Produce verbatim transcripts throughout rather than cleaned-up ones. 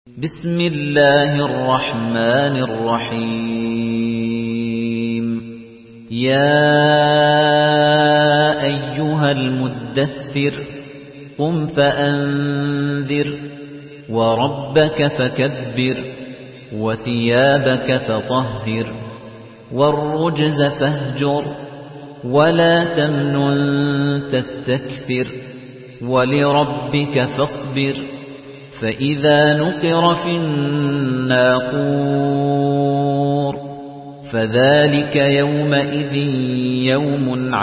بسم الله الرحمن الرحيم يا أيها المدثر قم فأنذر وربك فكبر وثيابك فطهر والرجز فاهجر ولا تمنن تستكثر ولربك فاصبر فإذا نقر في الناقور فذلك يومئذ يوم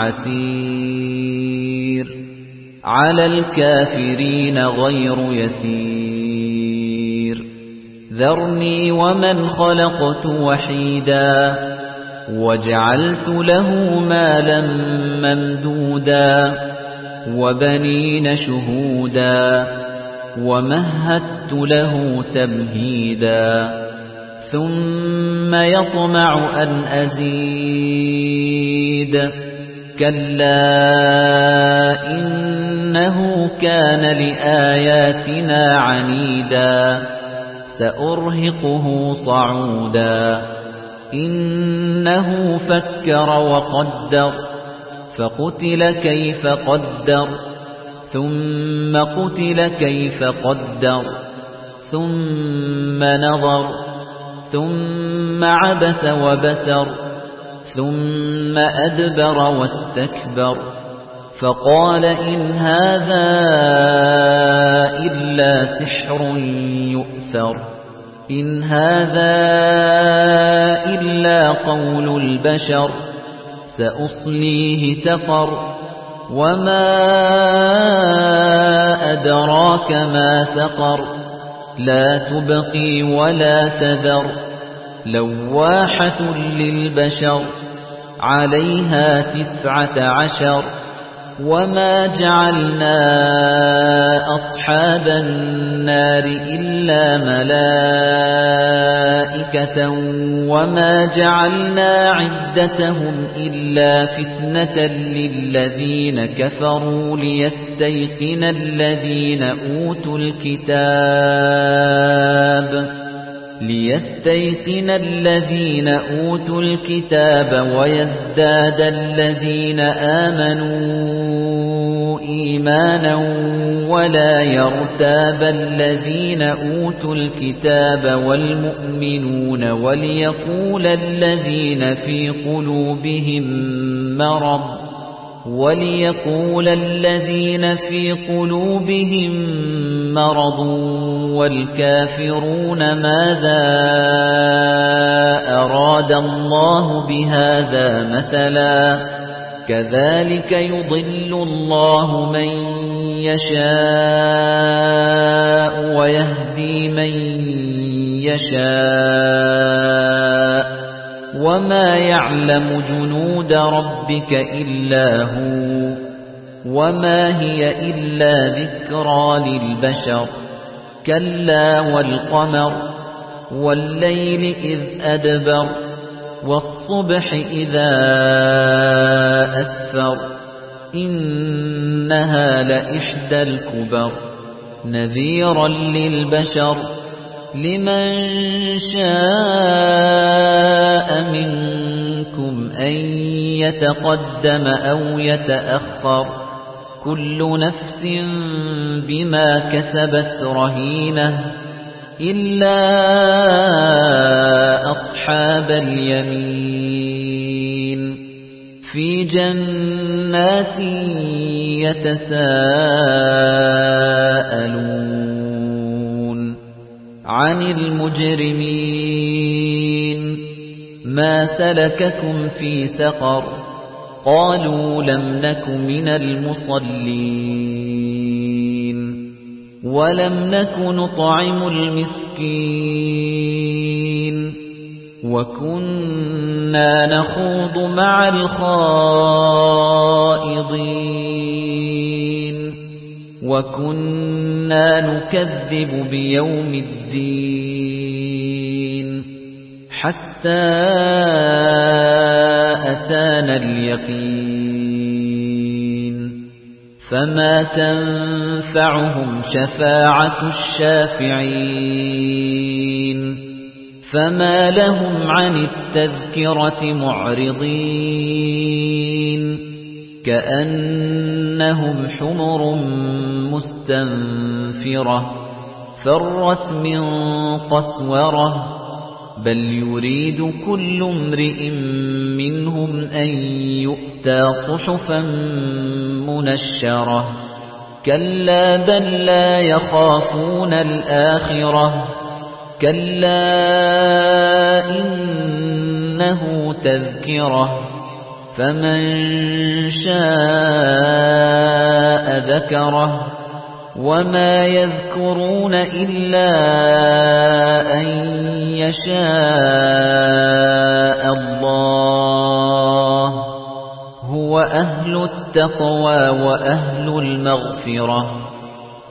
عسير على الكافرين غير يسير ذرني ومن خلقت وحيدا وجعلت له مالا ممدودا وبنين شهودا ومهدت له تمهيدا ثم يطمع أن أزيد كلا إنه كان لآياتنا عنيدا سأرهقه صعودا إنه فكر وقدر فقتل كيف قدر ثم قتل كيف قدر ثم نظر ثم عبس وبسر ثم أدبر واستكبر فقال إن هذا إلا سحر يؤثر إن هذا إلا قول البشر سأصليه سقر وما أدراك ما سقر لا تبقي ولا تذر لواحة للبشر عليها تسعة عشر وما جعلنا أصحاب النار إلا ملائكة وما جعلنا عدتهم إلا فتنة للذين كفروا ليستيقن الذين أوتوا الكتاب ليستيقن الذين أوتوا الكتاب ويزداد الذين آمنوا إيمانا ولا يرتاب الذين أوتوا الكتاب والمؤمنون وليقول الذين في قلوبهم مرض وليقول الذين في قلوبهم مرض والكافرون ماذا أراد الله بهذا مثلا كذلك يضل الله من يشاء ويهدي من يشاء وما يعلم جنود ربك إلا هو وما هي إلا ذكرى للبشر كلا والقمر والليل إذ أدبر والصبح إذا أسفر إنها لإحدى الكبر نذيرا للبشر لمن شاء منكم أن يتقدم أو يتأخر كل نفس بما كسبت رهينة إلا أصحاب اليمين في جنات يتساءلون عن المجرمين ما سلككم في سقر قالوا لم نك من المصلين ولم نك نطعم المسكين وكنا نخوض مع الخائضين وكنا نكذب بيوم الدين حتى أتانا اليقين فما تنفعهم شفاعة الشافعين فما لهم عن التذكرة معرضين كأنهم حمر مستنفرة فرت من قسورة بل يريد كل امرئ منهم أن يؤتى صحفا منشرة كلا بل لا يخافون الآخرة كلا إنه تذكرة فمن شاء ذكره وما يذكرون إلا أن يشاء الله هو أهل التقوى وأهل المغفرة